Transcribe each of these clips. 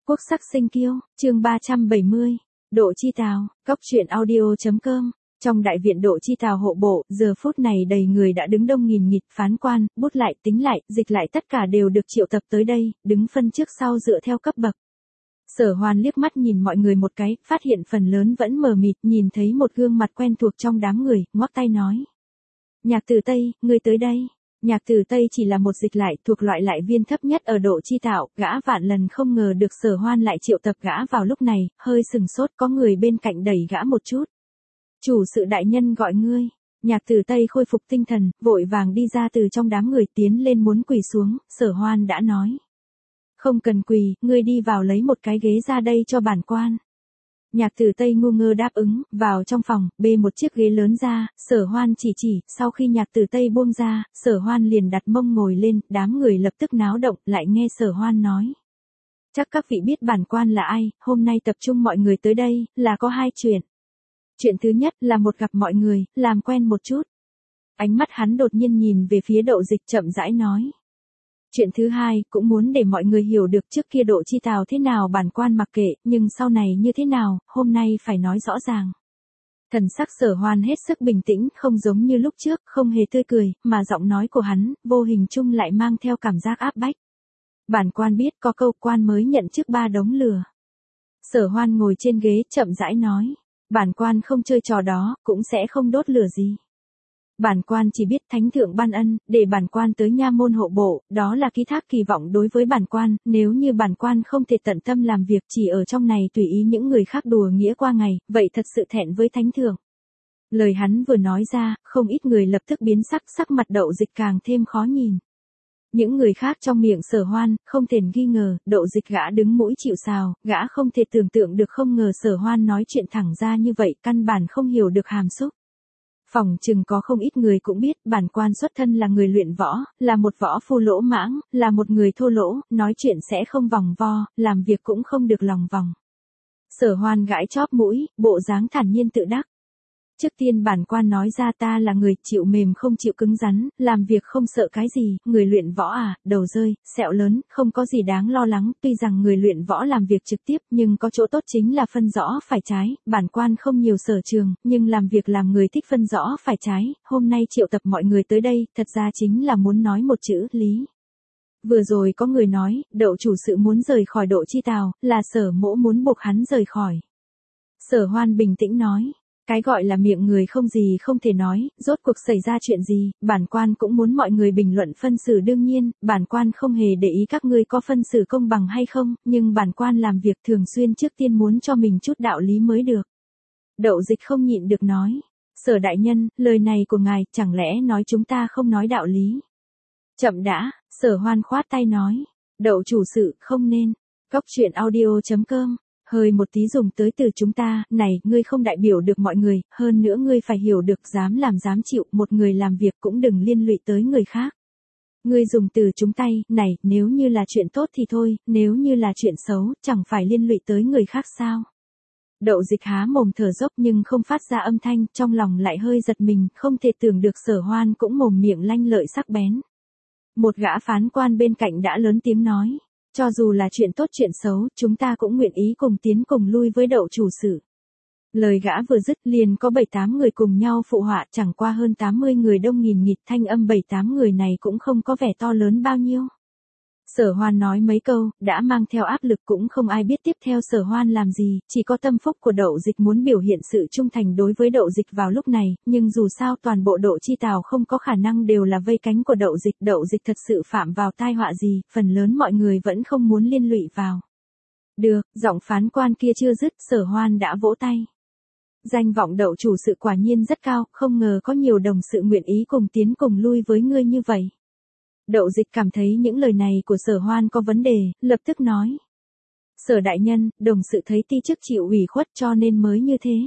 Quốc sắc sinh kiêu, chương 370, Độ Chi Tào, Cóc truyện audio.com. Trong đại viện Độ Chi Tào hộ bộ, giờ phút này đầy người đã đứng đông nghìn nghịt, phán quan, bút lại, tính lại, dịch lại tất cả đều được triệu tập tới đây, đứng phân trước sau dựa theo cấp bậc. Sở Hoan liếc mắt nhìn mọi người một cái, phát hiện phần lớn vẫn mờ mịt, nhìn thấy một gương mặt quen thuộc trong đám người, ngoắc tay nói. Nhạc Tử Tây, ngươi tới đây. Nhạc Tử Tây chỉ là một dịch lại, thuộc loại lại viên thấp nhất ở Độ Chi Tào, gã vạn lần không ngờ được Sở Hoan lại triệu tập gã vào lúc này, hơi sừng sốt, có người bên cạnh đẩy gã một chút. Chủ sự đại nhân gọi ngươi. Nhạc Tử Tây khôi phục tinh thần, vội vàng đi ra từ trong đám người tiến lên muốn quỳ xuống, Sở Hoan đã nói. Không cần quỳ, ngươi đi vào lấy một cái ghế ra đây cho bản quan. Nhạc Tử Tây ngu ngơ đáp ứng, vào trong phòng, bê một chiếc ghế lớn ra, Sở Hoan chỉ, sau khi Nhạc Tử Tây buông ra, Sở Hoan liền đặt mông ngồi lên, đám người lập tức náo động, lại nghe Sở Hoan nói. Chắc các vị biết bản quan là ai, hôm nay tập trung mọi người tới đây, là có hai chuyện. Chuyện thứ nhất là một gặp mọi người, làm quen một chút. Ánh mắt hắn đột nhiên nhìn về phía Độ Dịch chậm rãi nói. Chuyện thứ hai, cũng muốn để mọi người hiểu được trước kia Độ Chi Tào thế nào bản quan mặc kệ, nhưng sau này như thế nào, hôm nay phải nói rõ ràng. Thần sắc Sở Hoan hết sức bình tĩnh, không giống như lúc trước, không hề tươi cười, mà giọng nói của hắn, vô hình chung lại mang theo cảm giác áp bách. Bản quan biết có câu quan mới nhận chức 3 đống lửa. Sở Hoan ngồi trên ghế chậm rãi nói. Bản quan không chơi trò đó, cũng sẽ không đốt lửa gì. Bản quan chỉ biết thánh thượng ban ân, để bản quan tới nha môn hộ bộ, đó là ký thác kỳ vọng đối với bản quan, nếu như bản quan không thể tận tâm làm việc chỉ ở trong này tùy ý những người khác đùa nghĩa qua ngày, vậy thật sự thẹn với thánh thượng. Lời hắn vừa nói ra, không ít người lập tức biến sắc mặt Độ Dịch càng thêm khó nhìn. Những người khác trong miệng Sở Hoan, không thể nghi ngờ, Độ Dịch gã đứng mũi chịu sào, gã không thể tưởng tượng được không ngờ Sở Hoan nói chuyện thẳng ra như vậy, căn bản không hiểu được hàm xúc. Phòng chừng có không ít người cũng biết, bản quan xuất thân là người luyện võ, là một võ phu lỗ mãng, là một người thô lỗ, nói chuyện sẽ không vòng vo, làm việc cũng không được lòng vòng. Sở Hoan gãi chóp mũi, bộ dáng thản nhiên tự đắc. Trước tiên bản quan nói ra ta là người chịu mềm không chịu cứng rắn, làm việc không sợ cái gì, người luyện võ à, đầu rơi, sẹo lớn, không có gì đáng lo lắng, tuy rằng người luyện võ làm việc trực tiếp nhưng có chỗ tốt chính là phân rõ phải trái, bản quan không nhiều sở trường, nhưng làm việc làm người thích phân rõ phải trái, hôm nay triệu tập mọi người tới đây, thật ra chính là muốn nói một chữ, lý. Vừa rồi có người nói, Đậu chủ sự muốn rời khỏi Độ Chi Tào, là Sở mỗ muốn buộc hắn rời khỏi. Sở Hoan bình tĩnh nói. Cái gọi là miệng người không gì không thể nói, rốt cuộc xảy ra chuyện gì, bản quan cũng muốn mọi người bình luận phân xử đương nhiên, bản quan không hề để ý các ngươi có phân xử công bằng hay không, nhưng bản quan làm việc thường xuyên trước tiên muốn cho mình chút đạo lý mới được. Đậu Dịch không nhịn được nói, Sở đại nhân, lời này của ngài, chẳng lẽ nói chúng ta không nói đạo lý. Chậm đã, Sở Hoan khoát tay nói, Đậu chủ sự, không nên, Cóc truyện audio.com. Hơi một tí dùng tới từ chúng ta, này, ngươi không đại biểu được mọi người, hơn nữa ngươi phải hiểu được dám làm dám chịu, một người làm việc cũng đừng liên lụy tới người khác. Ngươi dùng từ chúng tay, này, nếu như là chuyện tốt thì thôi, nếu như là chuyện xấu, chẳng phải liên lụy tới người khác sao. Đậu Dịch há mồm thở dốc nhưng không phát ra âm thanh, trong lòng lại hơi giật mình, không thể tưởng được Sở Hoan cũng mồm miệng lanh lợi sắc bén. Một gã phán quan bên cạnh đã lớn tiếng nói. Cho dù là chuyện tốt chuyện xấu, chúng ta cũng nguyện ý cùng tiến cùng lui với Đậu chủ sự. Lời gã vừa dứt liền có 7-8 người cùng nhau phụ họa, chẳng qua hơn 80 người đông nghìn nghịt, thanh âm 7-8 người này cũng không có vẻ to lớn bao nhiêu. Sở Hoan nói mấy câu, đã mang theo áp lực, cũng không ai biết tiếp theo Sở Hoan làm gì, chỉ có tâm phúc của Đậu Dịch muốn biểu hiện sự trung thành đối với Đậu Dịch vào lúc này, nhưng dù sao toàn bộ Độ Chi Tào không có khả năng đều là vây cánh của Đậu Dịch thật sự phạm vào tai họa gì, phần lớn mọi người vẫn không muốn liên lụy vào. Được, giọng phán quan kia chưa dứt, Sở Hoan đã vỗ tay. Danh vọng Đậu chủ sự quả nhiên rất cao, không ngờ có nhiều đồng sự nguyện ý cùng tiến cùng lui với ngươi như vậy. Đậu Dịch cảm thấy những lời này của Sở Hoan có vấn đề, lập tức nói. Sở đại nhân, đồng sự thấy ti chức chịu ủy khuất cho nên mới như thế.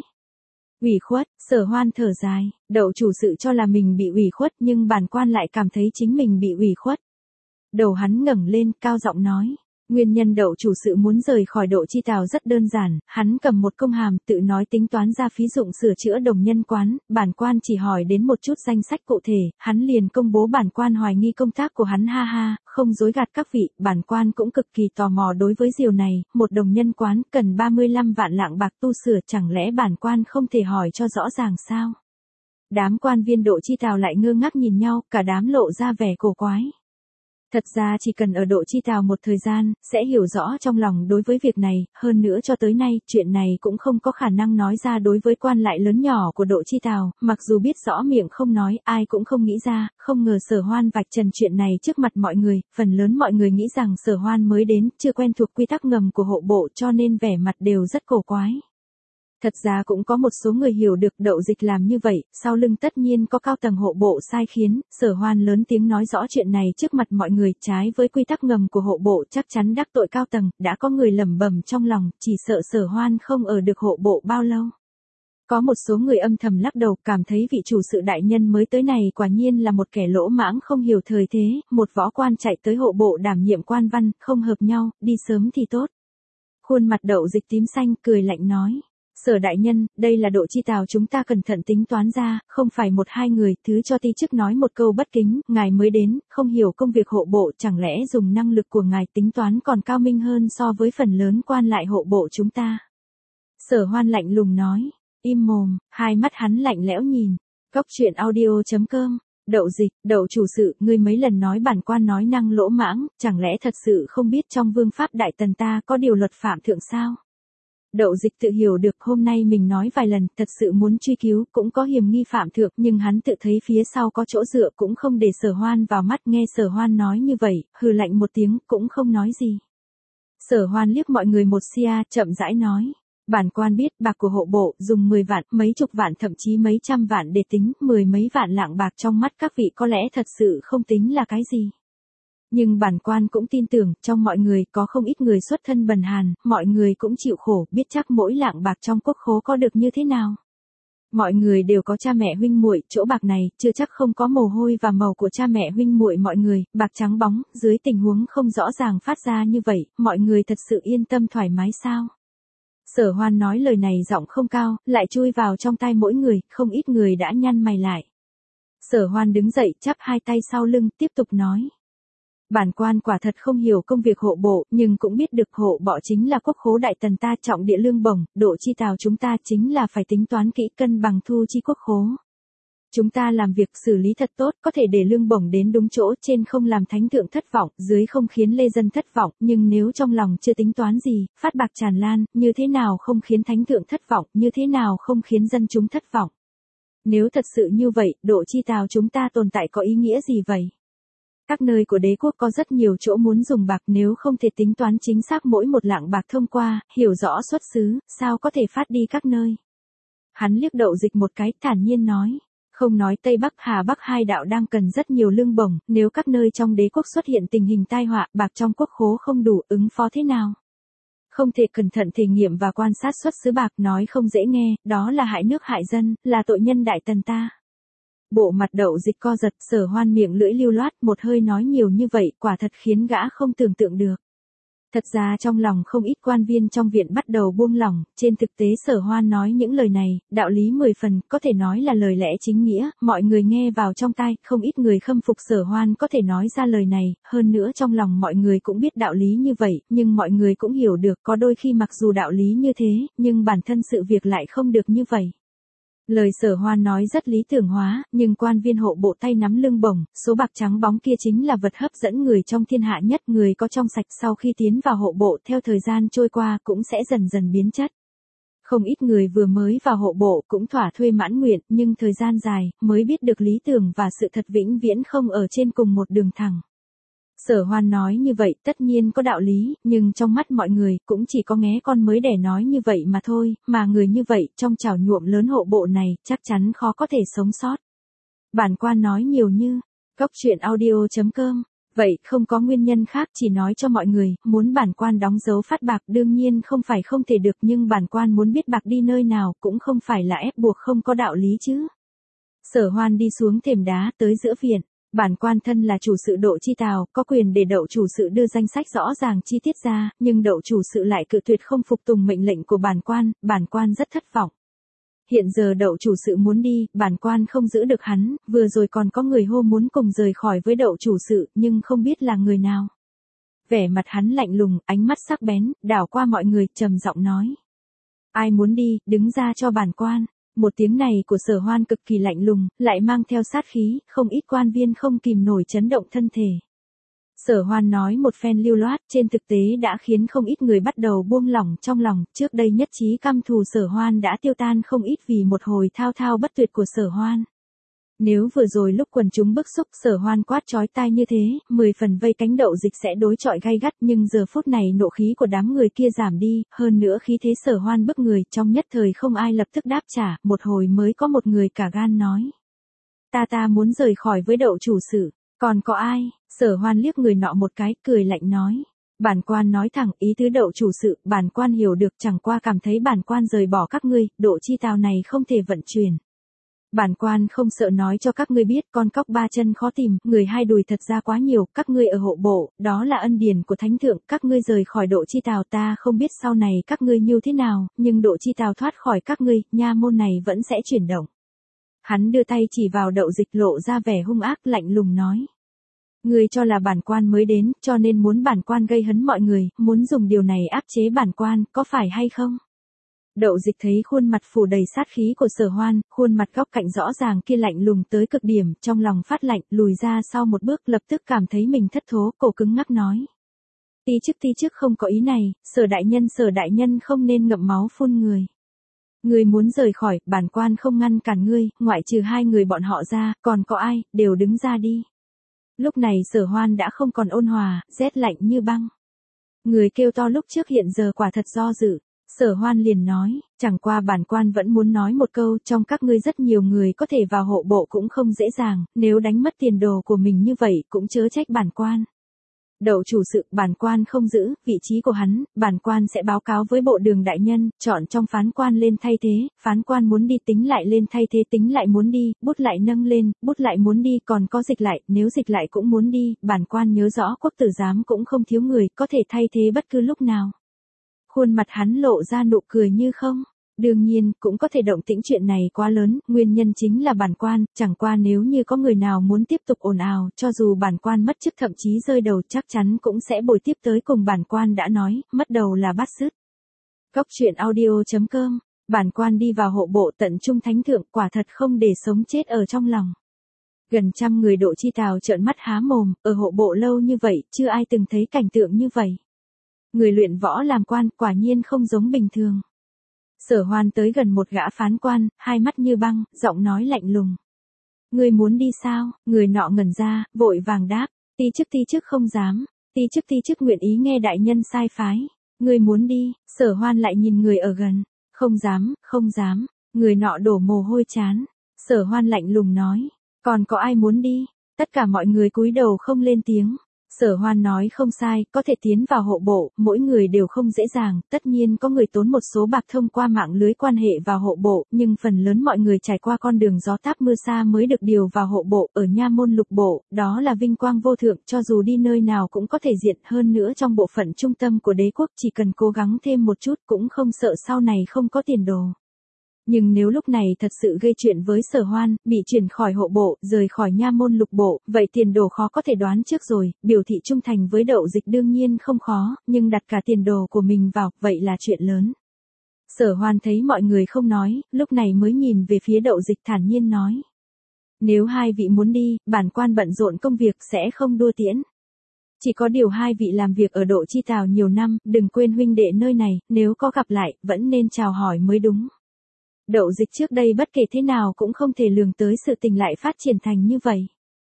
Ủy khuất, Sở Hoan thở dài, Đậu chủ sự cho là mình bị ủy khuất nhưng bản quan lại cảm thấy chính mình bị ủy khuất. Đầu hắn ngẩng lên, cao giọng nói. Nguyên nhân Đậu chủ sự muốn rời khỏi Độ Chi Tào rất đơn giản, hắn cầm một công hàm tự nói tính toán ra phí dụng sửa chữa đồng nhân quán, bản quan chỉ hỏi đến một chút danh sách cụ thể, hắn liền công bố bản quan hoài nghi công tác của hắn ha ha, không dối gạt các vị, bản quan cũng cực kỳ tò mò đối với điều này, một đồng nhân quán cần 35 vạn lạng bạc tu sửa chẳng lẽ bản quan không thể hỏi cho rõ ràng sao? Đám quan viên Độ Chi Tào lại ngơ ngác nhìn nhau, cả đám lộ ra vẻ cổ quái. Thật ra chỉ cần ở Độ Chi Tào một thời gian, sẽ hiểu rõ trong lòng đối với việc này, hơn nữa cho tới nay, chuyện này cũng không có khả năng nói ra đối với quan lại lớn nhỏ của Độ Chi Tào, mặc dù biết rõ miệng không nói, ai cũng không nghĩ ra, không ngờ Sở Hoan vạch trần chuyện này trước mặt mọi người, phần lớn mọi người nghĩ rằng Sở Hoan mới đến, chưa quen thuộc quy tắc ngầm của hộ bộ cho nên vẻ mặt đều rất cổ quái. Thật ra cũng có một số người hiểu được Đậu Dịch làm như vậy, sau lưng tất nhiên có cao tầng hộ bộ sai khiến, Sở Hoan lớn tiếng nói rõ chuyện này trước mặt mọi người, trái với quy tắc ngầm của hộ bộ chắc chắn đắc tội cao tầng, đã có người lẩm bẩm trong lòng, chỉ sợ Sở Hoan không ở được hộ bộ bao lâu. Có một số người âm thầm lắc đầu, cảm thấy vị chủ sự đại nhân mới tới này quả nhiên là một kẻ lỗ mãng không hiểu thời thế, một võ quan chạy tới hộ bộ đảm nhiệm quan văn, không hợp nhau, đi sớm thì tốt. Khuôn mặt Đậu Dịch tím xanh, cười lạnh nói. Sở đại nhân, đây là Độ Chi Tào chúng ta cẩn thận tính toán ra, không phải một hai người, thứ cho ti chức nói một câu bất kính, ngài mới đến, không hiểu công việc hộ bộ, chẳng lẽ dùng năng lực của ngài tính toán còn cao minh hơn so với phần lớn quan lại hộ bộ chúng ta. Sở Hoan lạnh lùng nói, im mồm, hai mắt hắn lạnh lẽo nhìn, Cóc Truyện Audio.com. Đậu Dịch, Đậu chủ sự, ngươi mấy lần nói bản quan nói năng lỗ mãng, chẳng lẽ thật sự không biết trong vương pháp đại tần ta có điều luật phạm thượng sao? Đậu Dịch tự hiểu được hôm nay mình nói vài lần, thật sự muốn truy cứu, cũng có hiểm nghi phạm thượng, nhưng hắn tự thấy phía sau có chỗ dựa cũng không để Sở Hoan vào mắt, nghe Sở Hoan nói như vậy, hừ lạnh một tiếng, cũng không nói gì. Sở Hoan liếc mọi người một xia, chậm rãi nói. Bản quan biết bạc của hộ bộ dùng 10 vạn, mấy chục vạn thậm chí mấy trăm vạn để tính, 10 mấy vạn lạng bạc trong mắt các vị có lẽ thật sự không tính là cái gì. Nhưng bản quan cũng tin tưởng, trong mọi người có không ít người xuất thân bần hàn, mọi người cũng chịu khổ, biết chắc mỗi lạng bạc trong quốc khố có được như thế nào. Mọi người đều có cha mẹ huynh muội, chỗ bạc này chưa chắc không có mồ hôi và màu của cha mẹ huynh muội mọi người, bạc trắng bóng, dưới tình huống không rõ ràng phát ra như vậy, mọi người thật sự yên tâm thoải mái sao? Sở Hoan nói lời này giọng không cao, lại chui vào trong tai mỗi người, không ít người đã nhăn mày lại. Sở Hoan đứng dậy, chắp hai tay sau lưng, tiếp tục nói. Bản quan quả thật không hiểu công việc hộ bộ, nhưng cũng biết được hộ bộ chính là quốc khố đại tần ta trọng địa lương bổng, Độ Chi Tào chúng ta chính là phải tính toán kỹ cân bằng thu chi quốc khố. Chúng ta làm việc xử lý thật tốt, có thể để lương bổng đến đúng chỗ, trên không làm thánh thượng thất vọng, dưới không khiến lê dân thất vọng, nhưng nếu trong lòng chưa tính toán gì, phát bạc tràn lan, như thế nào không khiến thánh thượng thất vọng, như thế nào không khiến dân chúng thất vọng. Nếu thật sự như vậy, Độ Chi Tào chúng ta tồn tại có ý nghĩa gì vậy? Các nơi của đế quốc có rất nhiều chỗ muốn dùng bạc, nếu không thể tính toán chính xác mỗi một lạng bạc thông qua, hiểu rõ xuất xứ, sao có thể phát đi các nơi. Hắn liếc Đậu Dịch một cái, thản nhiên nói. Không nói Tây Bắc Hà Bắc hai đạo đang cần rất nhiều lương bổng, nếu các nơi trong đế quốc xuất hiện tình hình tai họa, bạc trong quốc khố không đủ, ứng phó thế nào? Không thể cẩn thận thể nghiệm và quan sát xuất xứ bạc, nói không dễ nghe, đó là hại nước hại dân, là tội nhân đại tần ta. Bộ mặt Đậu Dịch co giật, Sở Hoan miệng lưỡi lưu loát, một hơi nói nhiều như vậy, quả thật khiến gã không tưởng tượng được. Thật ra trong lòng không ít quan viên trong viện bắt đầu buông lỏng, trên thực tế Sở Hoan nói những lời này, đạo lý 10 phần, có thể nói là lời lẽ chính nghĩa, mọi người nghe vào trong tai, không ít người khâm phục Sở Hoan có thể nói ra lời này, hơn nữa trong lòng mọi người cũng biết đạo lý như vậy, nhưng mọi người cũng hiểu được có đôi khi mặc dù đạo lý như thế, nhưng bản thân sự việc lại không được như vậy. Lời Sở Hoan nói rất lý tưởng hóa, nhưng quan viên hộ bộ tay nắm lưng bổng, số bạc trắng bóng kia chính là vật hấp dẫn người trong thiên hạ nhất, người có trong sạch sau khi tiến vào hộ bộ theo thời gian trôi qua cũng sẽ dần dần biến chất. Không ít người vừa mới vào hộ bộ cũng thỏa thuê mãn nguyện, nhưng thời gian dài, mới biết được lý tưởng và sự thật vĩnh viễn không ở trên cùng một đường thẳng. Sở Hoan nói như vậy tất nhiên có đạo lý, nhưng trong mắt mọi người cũng chỉ có nghé con mới đẻ nói như vậy mà thôi, mà người như vậy trong chảo nhuộm lớn hộ bộ này chắc chắn khó có thể sống sót. Bản quan nói nhiều như, Cóc Truyện Audio.com, vậy không có nguyên nhân khác, chỉ nói cho mọi người, muốn bản quan đóng dấu phát bạc đương nhiên không phải không thể được, nhưng bản quan muốn biết bạc đi nơi nào cũng không phải là ép buộc không có đạo lý chứ. Sở Hoan đi xuống thềm đá tới giữa viện. Bản quan thân là chủ sự Đỗ Chi Tào, có quyền để Đậu chủ sự đưa danh sách rõ ràng chi tiết ra, nhưng Đậu chủ sự lại cự tuyệt không phục tùng mệnh lệnh của bản quan rất thất vọng. Hiện giờ Đậu chủ sự muốn đi, bản quan không giữ được hắn, vừa rồi còn có người hô muốn cùng rời khỏi với Đậu chủ sự, nhưng không biết là người nào. Vẻ mặt hắn lạnh lùng, ánh mắt sắc bén, đảo qua mọi người, trầm giọng nói. Ai muốn đi, đứng ra cho bản quan. Một tiếng này của Sở Hoan cực kỳ lạnh lùng, lại mang theo sát khí, không ít quan viên không kìm nổi chấn động thân thể. Sở Hoan nói một phen lưu loát, trên thực tế đã khiến không ít người bắt đầu buông lỏng trong lòng, trước đây nhất trí căm thù Sở Hoan đã tiêu tan không ít vì một hồi thao thao bất tuyệt của Sở Hoan. Nếu vừa rồi lúc quần chúng bức xúc Sở Hoan quát chói tai như thế, 10 phần vây cánh Đậu Dịch sẽ đối chọi gay gắt, nhưng giờ phút này nộ khí của đám người kia giảm đi, hơn nữa khí thế Sở Hoan bức người, trong nhất thời không ai lập tức đáp trả, một hồi mới có một người cả gan nói. Ta muốn rời khỏi với Đậu chủ sự, còn có ai? Sở Hoan liếc người nọ một cái, cười lạnh nói. Bản quan nói thẳng, ý tứ Đậu chủ sự, bản quan hiểu được, chẳng qua cảm thấy bản quan rời bỏ các ngươi, Đỗ Chi Tào này không thể vận chuyển. Bản quan không sợ nói cho các ngươi biết, con cóc ba chân khó tìm, người hai đùi thật ra quá nhiều, các ngươi ở hộ bộ, đó là ân điển của thánh thượng, các ngươi rời khỏi Đỗ Chi Tào ta không biết sau này các ngươi như thế nào, nhưng Đỗ Chi Tào thoát khỏi các ngươi, nha môn này vẫn sẽ chuyển động. Hắn đưa tay chỉ vào Đậu Dịch lộ ra vẻ hung ác lạnh lùng nói. Ngươi cho là bản quan mới đến, cho nên muốn bản quan gây hấn mọi người, muốn dùng điều này áp chế bản quan, có phải hay không? Đậu Dịch thấy khuôn mặt phủ đầy sát khí của Sở Hoan, khuôn mặt góc cạnh rõ ràng kia lạnh lùng tới cực điểm, trong lòng phát lạnh, lùi ra sau một bước lập tức cảm thấy mình thất thố, cổ cứng ngắc nói. Ti chức không có ý này, Sở đại nhân không nên ngậm máu phun người. Ngươi muốn rời khỏi, bản quan không ngăn cản ngươi, ngoại trừ hai người bọn họ ra, còn có ai, đều đứng ra đi. Lúc này Sở Hoan đã không còn ôn hòa, rét lạnh như băng. Người kêu to lúc trước hiện giờ quả thật do dự. Sở Hoan liền nói, chẳng qua bản quan vẫn muốn nói một câu, trong các ngươi rất nhiều người có thể vào hộ bộ cũng không dễ dàng, nếu đánh mất tiền đồ của mình như vậy cũng chớ trách bản quan. Đậu chủ sự, bản quan không giữ, vị trí của hắn, bản quan sẽ báo cáo với bộ đường đại nhân, chọn trong phán quan lên thay thế, phán quan muốn đi tính lại lên thay thế tính lại muốn đi, bút lại nâng lên, bút lại muốn đi còn có dịch lại, nếu dịch lại cũng muốn đi, bản quan nhớ rõ quốc tử giám cũng không thiếu người, có thể thay thế bất cứ lúc nào. Khuôn mặt hắn lộ ra nụ cười như không. Đương nhiên, cũng có thể động tĩnh chuyện này quá lớn, nguyên nhân chính là bản quan, chẳng qua nếu như có người nào muốn tiếp tục ồn ào, cho dù bản quan mất chức thậm chí rơi đầu chắc chắn cũng sẽ bồi tiếp tới cùng bản quan đã nói, mất đầu là bắt sứt. Góc truyện audio.com, bản quan đi vào hộ bộ tận trung thánh thượng, quả thật không để sống chết ở trong lòng. Gần trăm người Đỗ Chi Tào trợn mắt há mồm, ở hộ bộ lâu như vậy, chưa ai từng thấy cảnh tượng như vậy. Người luyện võ làm quan, quả nhiên không giống bình thường. Sở Hoan tới gần một gã phán quan, hai mắt như băng, giọng nói lạnh lùng. Ngươi muốn đi sao? Người nọ ngẩn ra, vội vàng đáp, ti chức không dám, ti chức nguyện ý nghe đại nhân sai phái. Ngươi muốn đi? Sở Hoan lại nhìn người ở gần, không dám, người nọ đổ mồ hôi chán. Sở Hoan lạnh lùng nói, còn có ai muốn đi? Tất cả mọi người cúi đầu không lên tiếng. Sở Hoan nói không sai, có thể tiến vào hộ bộ, mỗi người đều không dễ dàng, tất nhiên có người tốn một số bạc thông qua mạng lưới quan hệ vào hộ bộ, nhưng phần lớn mọi người trải qua con đường gió táp mưa xa mới được điều vào hộ bộ, ở nha môn lục bộ, đó là vinh quang vô thượng, cho dù đi nơi nào cũng có thể diện, hơn nữa trong bộ phận trung tâm của đế quốc chỉ cần cố gắng thêm một chút cũng không sợ sau này không có tiền đồ. Nhưng nếu lúc này thật sự gây chuyện với Sở Hoan, bị chuyển khỏi hộ bộ, rời khỏi nha môn lục bộ, vậy tiền đồ khó có thể đoán trước rồi, biểu thị trung thành với Đậu Dịch đương nhiên không khó, nhưng đặt cả tiền đồ của mình vào, vậy là chuyện lớn. Sở Hoan thấy mọi người không nói, lúc này mới nhìn về phía Đậu Dịch thản nhiên nói. Nếu hai vị muốn đi, bản quan bận rộn công việc sẽ không đua tiễn. Chỉ có điều hai vị làm việc ở Đỗ Chi Tào nhiều năm, đừng quên huynh đệ nơi này, nếu có gặp lại, vẫn nên chào hỏi mới đúng. Đậu Dịch trước đây bất kể thế nào cũng không thể lường tới sự tình lại phát triển thành như vậy.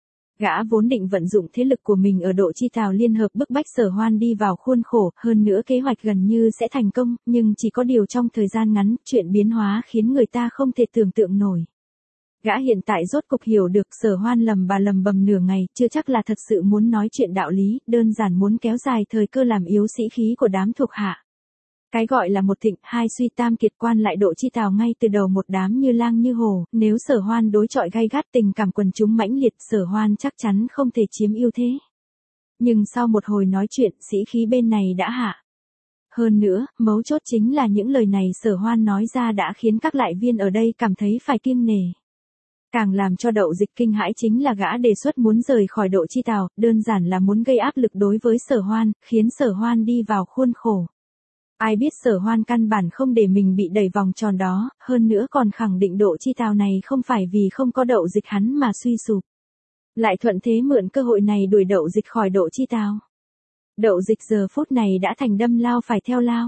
Gã vốn định vận dụng thế lực của mình ở Đỗ Chi Tào liên hợp bức bách Sở Hoan đi vào khuôn khổ, hơn nữa kế hoạch gần như sẽ thành công, nhưng chỉ có điều trong thời gian ngắn, chuyện biến hóa khiến người ta không thể tưởng tượng nổi. Gã hiện tại rốt cục hiểu được Sở Hoan lầm bầm nửa ngày, chưa chắc là thật sự muốn nói chuyện đạo lý, đơn giản muốn kéo dài thời cơ làm yếu sĩ khí của đám thuộc hạ. Cái gọi là một thịnh, hai suy tam kiệt quan lại Đỗ Chi Tào ngay từ đầu một đám như lang như hổ, nếu Sở Hoan đối chọi gay gắt tình cảm quần chúng mãnh liệt, Sở Hoan chắc chắn không thể chiếm ưu thế. Nhưng sau một hồi nói chuyện, sĩ khí bên này đã hạ. Hơn nữa, mấu chốt chính là những lời này Sở Hoan nói ra đã khiến các lại viên ở đây cảm thấy phải kiêng nể. Càng làm cho Đậu Dịch kinh hãi chính là gã đề xuất muốn rời khỏi Đỗ Chi Tào, đơn giản là muốn gây áp lực đối với Sở Hoan, khiến Sở Hoan đi vào khuôn khổ. Ai biết Sở Hoan căn bản không để mình bị đẩy vòng tròn đó, hơn nữa còn khẳng định Đỗ Chi Tào này không phải vì không có Đậu Dịch hắn mà suy sụp. Lại thuận thế mượn cơ hội này đuổi Đậu Dịch khỏi Đỗ Chi Tào. Đậu Dịch giờ phút này đã thành đâm lao phải theo lao.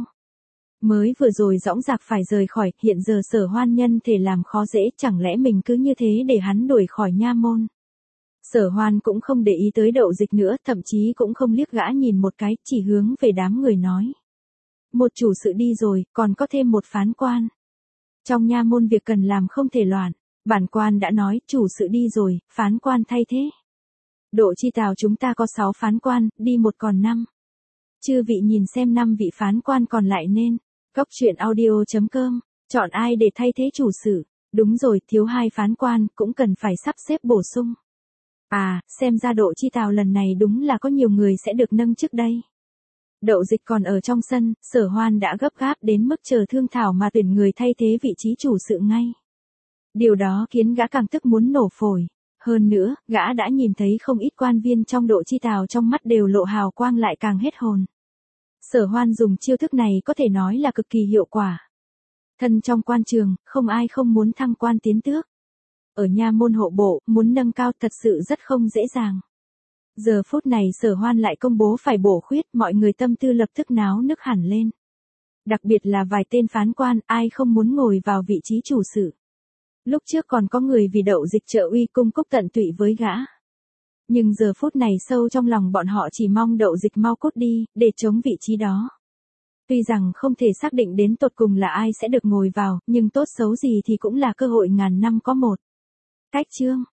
Mới vừa rồi dõng dạc phải rời khỏi, hiện giờ Sở Hoan nhân thể làm khó dễ, chẳng lẽ mình cứ như thế để hắn đuổi khỏi nha môn. Sở Hoan cũng không để ý tới Đậu Dịch nữa, thậm chí cũng không liếc gã nhìn một cái, chỉ hướng về đám người nói. Một chủ sự đi rồi, còn có thêm một phán quan. Trong nha môn việc cần làm không thể loạn, bản quan đã nói, chủ sự đi rồi, phán quan thay thế. Đỗ Chi Tào chúng ta có 6 phán quan, đi một còn 5. Chư vị nhìn xem 5 vị phán quan còn lại nên. Góc truyện audio.com, chọn ai để thay thế chủ sự. Đúng rồi, thiếu 2 phán quan, cũng cần phải sắp xếp bổ sung. À, xem ra Đỗ Chi Tào lần này đúng là có nhiều người sẽ được nâng chức đây. Đậu Dịch còn ở trong sân, Sở Hoan đã gấp gáp đến mức chờ thương thảo mà tuyển người thay thế vị trí chủ sự ngay. Điều đó khiến gã càng tức muốn nổ phổi. Hơn nữa, gã đã nhìn thấy không ít quan viên trong Đỗ Chi Tào trong mắt đều lộ hào quang lại càng hết hồn. Sở Hoan dùng chiêu thức này có thể nói là cực kỳ hiệu quả. Thân trong quan trường, không ai không muốn thăng quan tiến tước. Ở nha môn hộ bộ, muốn nâng cao thật sự rất không dễ dàng. Giờ phút này Sở Hoan lại công bố phải bổ khuyết, mọi người tâm tư lập tức náo nức hẳn lên. Đặc biệt là vài tên phán quan, ai không muốn ngồi vào vị trí chủ sự. Lúc trước còn có người vì Đậu Dịch trợ uy cung cúc tận tụy với gã. Nhưng giờ phút này sâu trong lòng bọn họ chỉ mong Đậu Dịch mau cút đi, để chống vị trí đó. Tuy rằng không thể xác định đến tột cùng là ai sẽ được ngồi vào, nhưng tốt xấu gì thì cũng là cơ hội ngàn năm có một. Cách chương